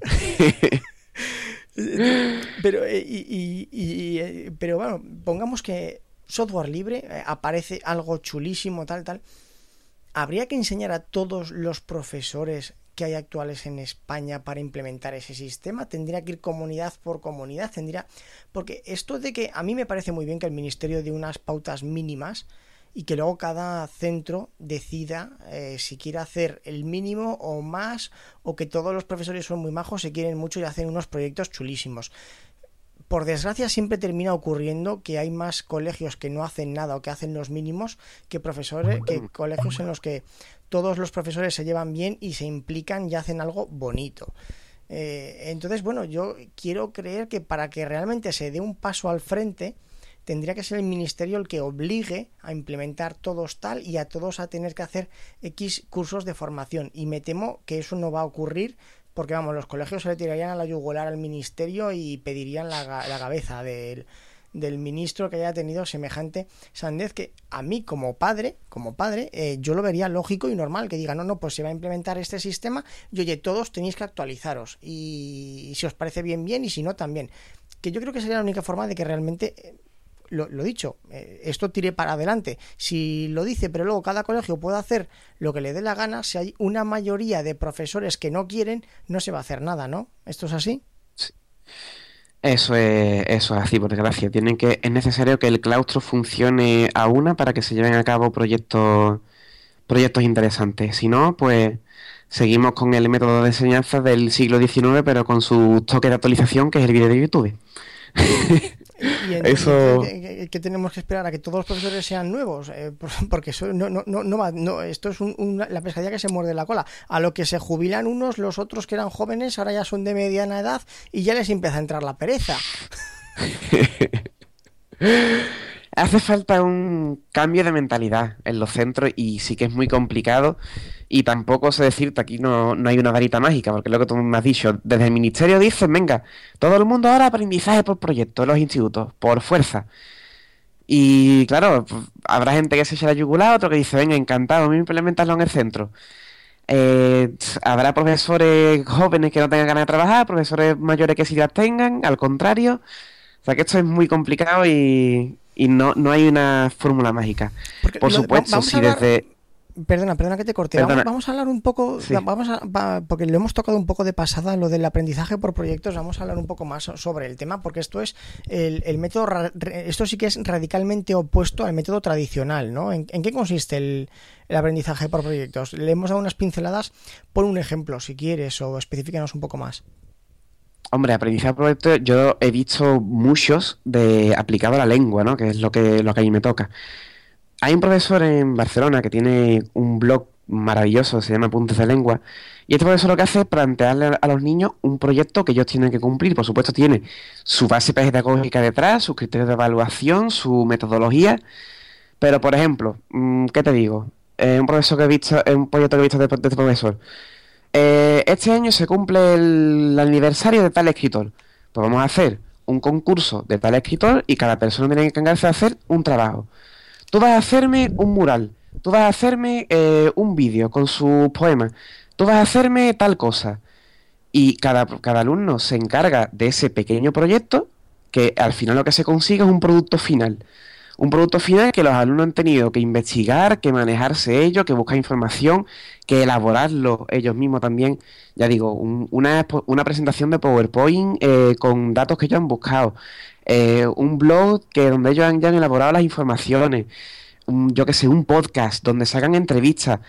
Pero, pero bueno, pongamos que software libre, aparece algo chulísimo, tal, tal. ¿Habría que enseñar a todos los profesores que hay actuales en España para implementar ese sistema? ¿Tendría que ir comunidad por comunidad? Porque esto de que a mí me parece muy bien que el ministerio dé unas pautas mínimas y que luego cada centro decida si quiere hacer el mínimo o más, o que todos los profesores son muy majos, se quieren mucho y hacen unos proyectos chulísimos. Por desgracia siempre termina ocurriendo que hay más colegios que no hacen nada o que hacen los mínimos que profesores, que colegios en los que todos los profesores se llevan bien y se implican y hacen algo bonito. Entonces, bueno, yo quiero creer que para que realmente se dé un paso al frente, tendría que ser el ministerio el que obligue a implementar todos tal y a todos a tener que hacer X cursos de formación. Y me temo que eso no va a ocurrir porque, vamos, los colegios se le tirarían a la yugular al ministerio y pedirían la cabeza del ministro que haya tenido semejante sandez, que a mí como padre yo lo vería lógico y normal que diga, no, no, pues se va a implementar este sistema y oye, todos tenéis que actualizaros y si os parece bien, bien, y si no, también. Que yo creo que sería la única forma de que realmente lo dicho, esto tire para adelante. Si lo dice, pero luego cada colegio puede hacer lo que le dé la gana, si hay una mayoría de profesores que no quieren, no se va a hacer nada, ¿no? ¿Esto es así? Sí. Eso es así, por desgracia. Es necesario que el claustro funcione a una para que se lleven a cabo proyectos interesantes. Si no, pues seguimos con el método de enseñanza del siglo XIX, pero con su toque de actualización, que es el vídeo de YouTube. Y Eso... ¿qué tenemos que esperar? ¿A que todos los profesores sean nuevos? Porque eso esto es la pescadilla que se muerde la cola. A lo que se jubilan unos, los otros que eran jóvenes ahora ya son de mediana edad y ya les empieza a entrar la pereza. Hace falta un cambio de mentalidad en los centros y sí que es muy complicado y tampoco sé decirte, aquí no hay una varita mágica, porque es lo que tú me has dicho, desde el ministerio dicen, venga, todo el mundo ahora aprendizaje por proyecto en los institutos, por fuerza. Y claro, pues, habrá gente que se echa la yugular, otro que dice, venga, encantado, a mí implementarlo en el centro. Habrá profesores jóvenes que no tengan ganas de trabajar, profesores mayores que sí las tengan, al contrario. O sea que esto es muy complicado y no hay una fórmula mágica. Porque Por supuesto, si desde... Perdona que te corte. Perdona. Vamos a hablar un poco, Sí. porque lo hemos tocado un poco de pasada en lo del aprendizaje por proyectos. Vamos a hablar un poco más sobre el tema, porque esto es el método, esto sí que es radicalmente opuesto al método tradicional, ¿no? ¿En qué consiste el aprendizaje por proyectos? Le hemos dado unas pinceladas. Pon un ejemplo, si quieres, o especifícanos un poco más. Hombre, aprendizaje por proyecto, yo he visto muchos de aplicado a la lengua, ¿no? Que es lo que a mí me toca. Hay un profesor en Barcelona que tiene un blog maravilloso, se llama Apuntes de Lengua, y este profesor lo que hace es plantearle a los niños un proyecto que ellos tienen que cumplir. Por supuesto, tiene su base pedagógica detrás, sus criterios de evaluación, su metodología, pero por ejemplo, ¿qué te digo? Un profesor que he visto, un proyecto que he visto de este profesor. Este año se cumple el aniversario de tal escritor. Pues vamos a hacer un concurso de tal escritor y cada persona tiene que encargarse de hacer un trabajo. Tú vas a hacerme un mural, tú vas a hacerme un vídeo con sus poemas, tú vas a hacerme tal cosa. Y cada alumno se encarga de ese pequeño proyecto que al final lo que se consigue es un producto final. Un producto final que los alumnos han tenido que investigar, que manejarse ellos, que buscar información, que elaborarlo ellos mismos también. Ya digo, una presentación de PowerPoint con datos que ellos han buscado. Un blog donde ellos ya han elaborado las informaciones. Yo que sé, un podcast donde se hagan entrevistas.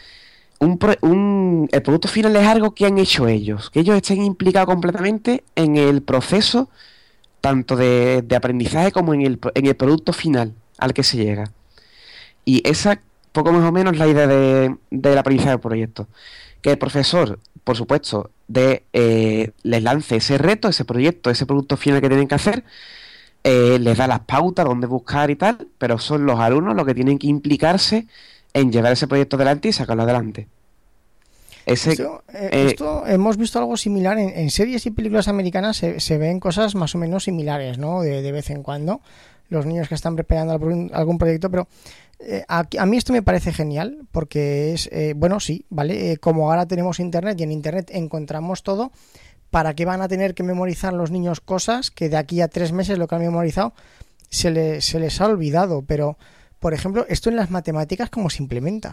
El producto final es algo que han hecho ellos, que ellos estén implicados completamente en el proceso, tanto de aprendizaje como en el producto final al que se llega. Y esa, poco más o menos, la idea del aprendizaje por proyecto. Que el profesor, por supuesto, les lance ese reto, ese proyecto, ese producto final que tienen que hacer, les da las pautas, dónde buscar y tal, pero son los alumnos los que tienen que implicarse en llevar ese proyecto adelante y sacarlo adelante. Esto hemos visto algo similar en series y películas americanas, se ven cosas más o menos similares, ¿no? De vez en cuando, los niños que están preparando algún proyecto, pero a mí esto me parece genial, porque es, bueno, sí, ¿vale? Como ahora tenemos internet y en internet encontramos todo, ¿para qué van a tener que memorizar los niños cosas que de aquí a 3 meses lo que han memorizado se les ha olvidado? Pero, por ejemplo, esto en las matemáticas, ¿cómo se implementa?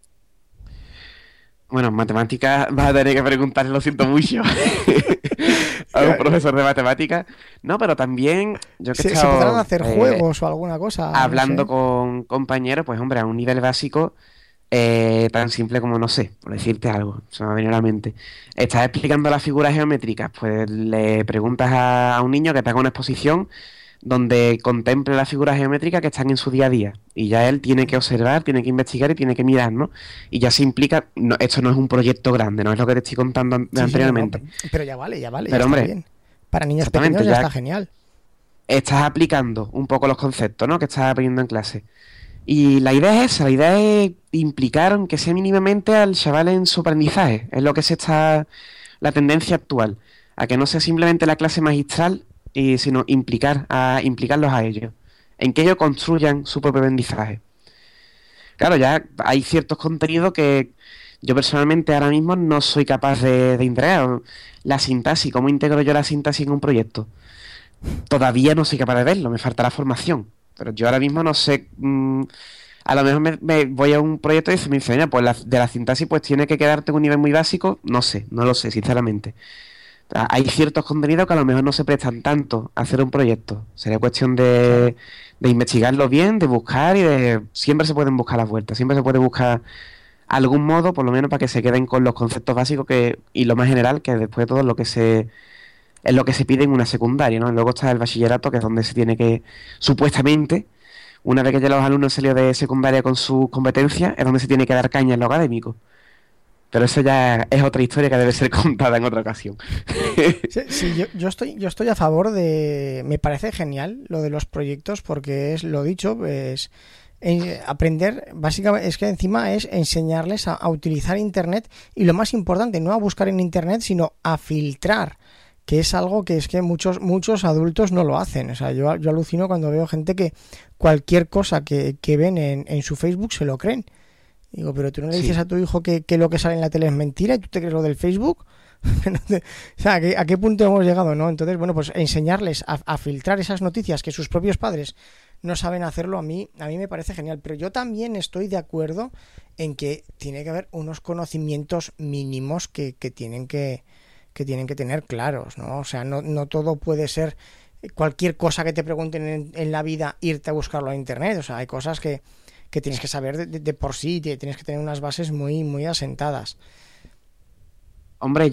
Bueno, en matemáticas vas a tener que preguntarle, lo siento mucho, a un profesor de matemáticas. No, pero también yo que he ¿Se estado podrán hacer juegos o alguna cosa? hablando No sé. con compañeros, pues hombre, a un nivel básico tan simple como, no sé, por decirte algo, se me ha venido a la mente. Estás explicando las figuras geométricas, pues le preguntas a un niño que te haga una exposición donde contemple las figuras geométricas que están en su día a día. Y ya él tiene que observar, tiene que investigar y tiene que mirar, ¿no? Y ya se implica, no, esto no es un proyecto grande, no es lo que te estoy contando Sí, anteriormente. no, pero ya vale, Pero ya está hombre, bien. Para niños exactamente, pequeños ya ya está genial. estás aplicando un poco los conceptos, ¿no? Que estás aprendiendo en clase. Y la idea es esa, la idea es implicar, aunque sea mínimamente, al chaval en su aprendizaje. Es lo que la tendencia actual, a que no sea simplemente la clase magistral, sino implicarlos a ellos, en que ellos construyan su propio aprendizaje. Claro, ya hay ciertos contenidos que yo personalmente ahora mismo no soy capaz de integrar. La sintaxis, ¿cómo integro yo la sintaxis en un proyecto? Todavía no soy capaz de verlo, me faltará formación. Pero yo ahora mismo no sé. A lo mejor me voy a un proyecto y me dice, mira, pues de la sintaxis pues tiene que quedarte en un nivel muy básico. No sé, no lo sé, sinceramente. Hay ciertos contenidos que a lo mejor no se prestan tanto a hacer un proyecto. Sería cuestión de investigarlo bien, de buscar siempre se pueden buscar las vueltas, siempre se puede buscar algún modo, por lo menos para que se queden con los conceptos básicos y lo más general, que después de todo es lo que se pide en una secundaria, ¿no? Luego está el bachillerato, que es donde se tiene que, supuestamente, una vez que ya los alumnos han salido de secundaria con sus competencias, es donde se tiene que dar caña en lo académico. Pero eso ya es otra historia que debe ser contada en otra ocasión. Sí, sí, yo estoy a favor de... Me parece genial lo de los proyectos porque es lo dicho, pues aprender, básicamente, es que encima es enseñarles a utilizar Internet y lo más importante, no a buscar en Internet, sino a filtrar, que es algo que es que muchos adultos no lo hacen. O sea, yo alucino cuando veo gente que cualquier cosa que ven en su Facebook se lo creen. Digo, pero tú no le dices Sí. a tu hijo que lo que sale en la tele es mentira y tú te crees lo del Facebook. O sea, ¿a qué punto hemos llegado, no? Entonces, bueno, pues enseñarles a filtrar esas noticias que sus propios padres no saben hacerlo, a mí me parece genial. Pero yo también estoy de acuerdo en que tiene que haber unos conocimientos mínimos que tienen que tener claros, ¿no? O sea, no todo puede ser cualquier cosa que te pregunten en la vida, irte a buscarlo a internet. O sea, hay cosas que tienes que saber de por sí, tienes que tener unas bases muy, muy asentadas. Hombre,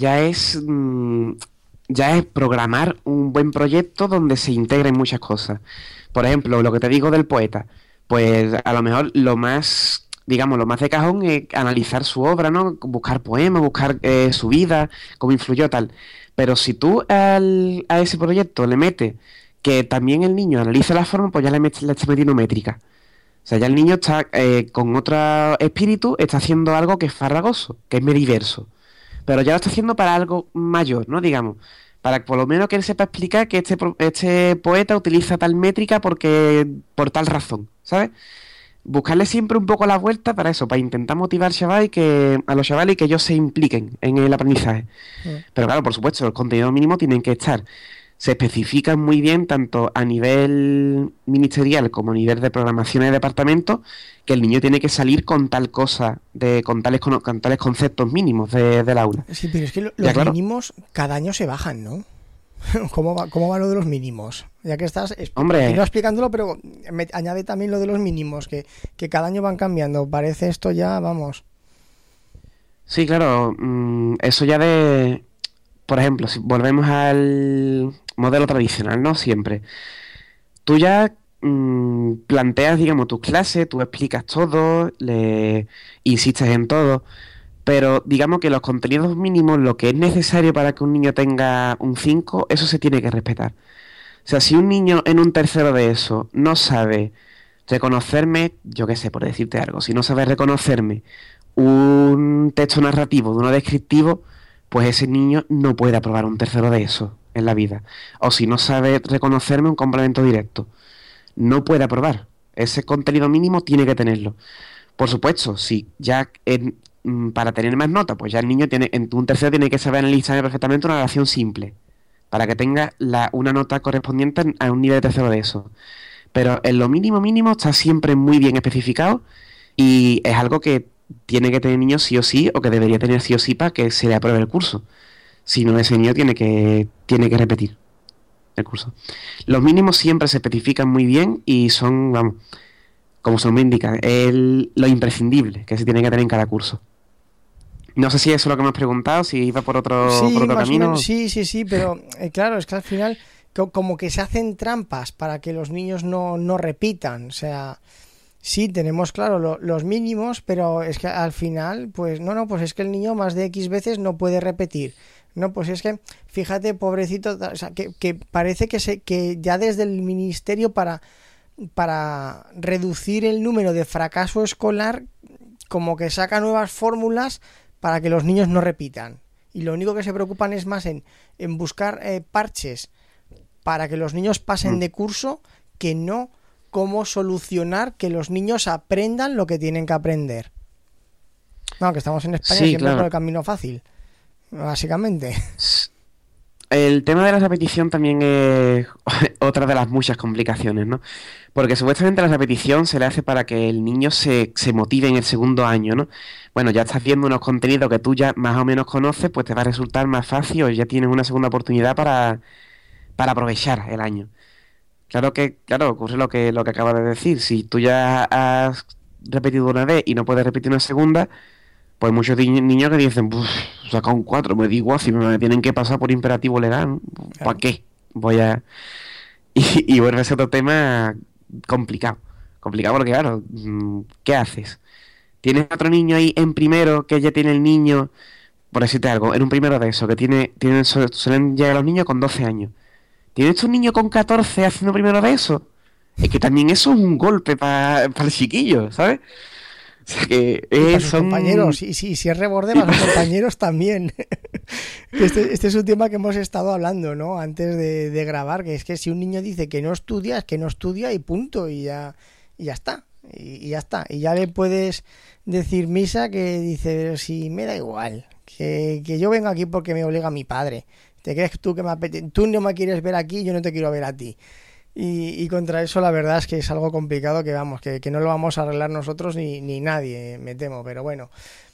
ya es programar un buen proyecto donde se integren muchas cosas. Por ejemplo, lo que te digo del poeta, pues a lo mejor lo más, digamos, lo más de cajón es analizar su obra, ¿no? Buscar poemas, buscar su vida, cómo influyó tal. Pero si tú a ese proyecto le metes que también el niño analice la forma, pues ya le estás metiendo métrica. O sea, ya el niño está con otro espíritu, está haciendo algo que es farragoso, que es mediverso. Pero ya lo está haciendo para algo mayor, ¿no? Digamos, para por lo menos que él sepa explicar que este poeta utiliza tal métrica porque por tal razón, ¿sabes? Buscarle siempre un poco la vuelta para eso, para intentar motivar a los chavales y que ellos se impliquen en el aprendizaje. Mm. Pero claro, por supuesto, los contenidos mínimos tienen que estar. Se especifican muy bien tanto a nivel ministerial como a nivel de programación de departamento que el niño tiene que salir con tal cosa, con tales conceptos mínimos del aula. Sí, pero es que Ya los claro, mínimos cada año se bajan, ¿no? ¿Cómo va lo de los mínimos? Ya que estás hombre, continúa explicándolo, pero añade también lo de los mínimos, que cada año van cambiando. Parece esto ya, vamos. sí, claro, eso ya de, por ejemplo, si volvemos al modelo tradicional, ¿no? Siempre. Tú ya planteas, digamos, tus clases, tú explicas todo, le insistes en todo, pero digamos que los contenidos mínimos, lo que es necesario para que un niño tenga un 5 eso se tiene que respetar. O sea, si un niño en un tercero de eso no sabe reconocerme, yo qué sé, por decirte algo, si no sabe reconocerme un texto narrativo de uno descriptivo, pues ese niño no puede aprobar un tercero de eso en la vida. O si no sabe reconocerme un complemento directo, no puede aprobar. Ese contenido mínimo tiene que tenerlo. Por supuesto, si ya para tener más nota, pues ya el niño tiene, en un tercero tiene que saber analizar perfectamente una relación simple, para que tenga una nota correspondiente a un nivel de tercero de eso. Pero en lo mínimo mínimo está siempre muy bien especificado y es algo que tiene que tener el niño sí o sí, o que debería tener sí o sí para que se le apruebe el curso. Si no, ese niño tiene que repetir el curso. Los mínimos siempre se especifican muy bien y son, vamos, como su nombre indica, lo imprescindible que se tiene que tener en cada curso. No sé si eso es lo que me has preguntado, si iba por Sí, otro más o menos, camino. sí, pero claro, es que al final como que se hacen trampas para que los niños no repitan. O sea, sí, tenemos claro los mínimos, pero es que al final, pues no, pues es que el niño más de X veces no puede repetir. No, pues es que, fíjate, pobrecito, o sea, que parece que ya desde el ministerio para reducir el número de fracaso escolar, como que saca nuevas fórmulas para que los niños no repitan. Y lo único que se preocupan es más en buscar parches para que los niños pasen Mm. de curso que no cómo solucionar que los niños aprendan lo que tienen que aprender. No, que estamos en España Sí, siempre por claro. el camino fácil, básicamente. S- El tema de la repetición también es otra de las muchas complicaciones, ¿no? Porque supuestamente la repetición se le hace para que el niño se motive en el segundo año, ¿no? Bueno, ya estás viendo unos contenidos que tú ya más o menos conoces, pues te va a resultar más fácil o ya tienes una segunda oportunidad para aprovechar el año. Claro, ocurre lo que acabas de decir. Si tú ya has repetido una vez y no puedes repetir una segunda, pues hay muchos niños que dicen, saca un 4, me digo, si me tienen que pasar por imperativo legal, ¿para qué? Voy a... Y vuelve a ser otro tema complicado. Complicado porque, claro, ¿qué haces? Tienes otro niño ahí en primero, que ya tiene el niño, por decirte algo, en un primero de eso, que suelen llegar los niños con 12 años. ¿Tienes un niño con 14 haciendo primero de eso? Es que también eso es un golpe para el chiquillo, ¿sabes? O sea que y para sus compañeros, y si es reborde para sus compañeros también. Este es un tema que hemos estado hablando, ¿no? Antes de grabar, que es que si un niño dice que no estudia, es que no estudia y punto, y ya está. Y ya está. Y ya le puedes decir misa que dice, si me da igual, que yo vengo aquí porque me obliga mi padre. ¿Te crees tú que tú no me quieres ver aquí, yo no te quiero ver a ti? Y contra eso la verdad es que es algo complicado que vamos, que no lo vamos a arreglar nosotros ni nadie, me temo. Pero bueno,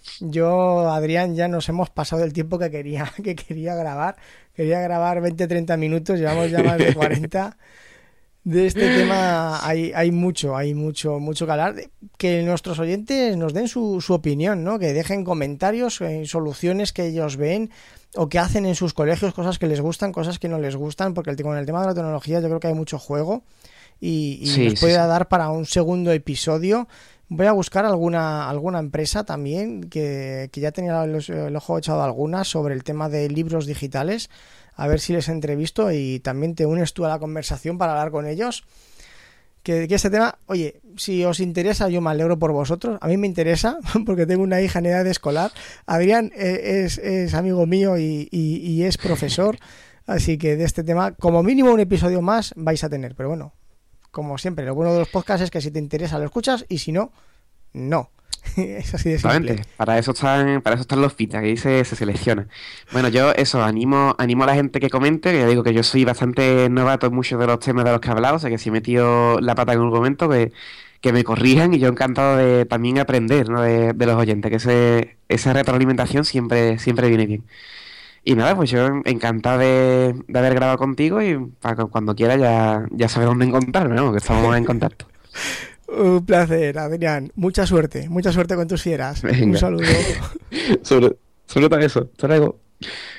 yo, Adrián, ya nos hemos pasado el tiempo que quería grabar. Quería grabar 20-30 minutos, llevamos ya más de 40. De este tema hay mucho que hablar. Que nuestros oyentes nos den su opinión, ¿no? Que dejen comentarios, soluciones que ellos ven o que hacen en sus colegios, cosas que les gustan, cosas que no les gustan, porque con el tema de la tecnología yo creo que hay mucho juego y nos puede dar para un segundo episodio. Voy a buscar alguna empresa también que ya tenía el ojo echado a algunas sobre el tema de libros digitales, a ver si les entrevisto y también te unes tú a la conversación para hablar con ellos. Que este tema, oye, si os interesa, yo me alegro por vosotros. A mí me interesa porque tengo una hija en edad escolar. Adrián es amigo mío y es profesor, así que de este tema, como mínimo un episodio más vais a tener. Pero bueno, como siempre, lo bueno de los podcasts es que si te interesa lo escuchas y si no, no. Es así de simple. Para eso están los feedback, ahí se selecciona. Bueno, yo animo a la gente que comente, que ya digo que yo soy bastante novato en muchos de los temas de los que he hablado, o sea que si he metido la pata en un momento, que me corrijan y yo encantado de también aprender, ¿no? de los oyentes, que esa retroalimentación siempre viene bien. Y nada, pues yo encantado de haber grabado contigo y cuando quiera ya sabes dónde encontrarme, ¿no? Que estamos en contacto. Un placer, Adrián. Mucha suerte con tus fieras. Venga. Un saludo. Sobre todo eso. Hasta luego.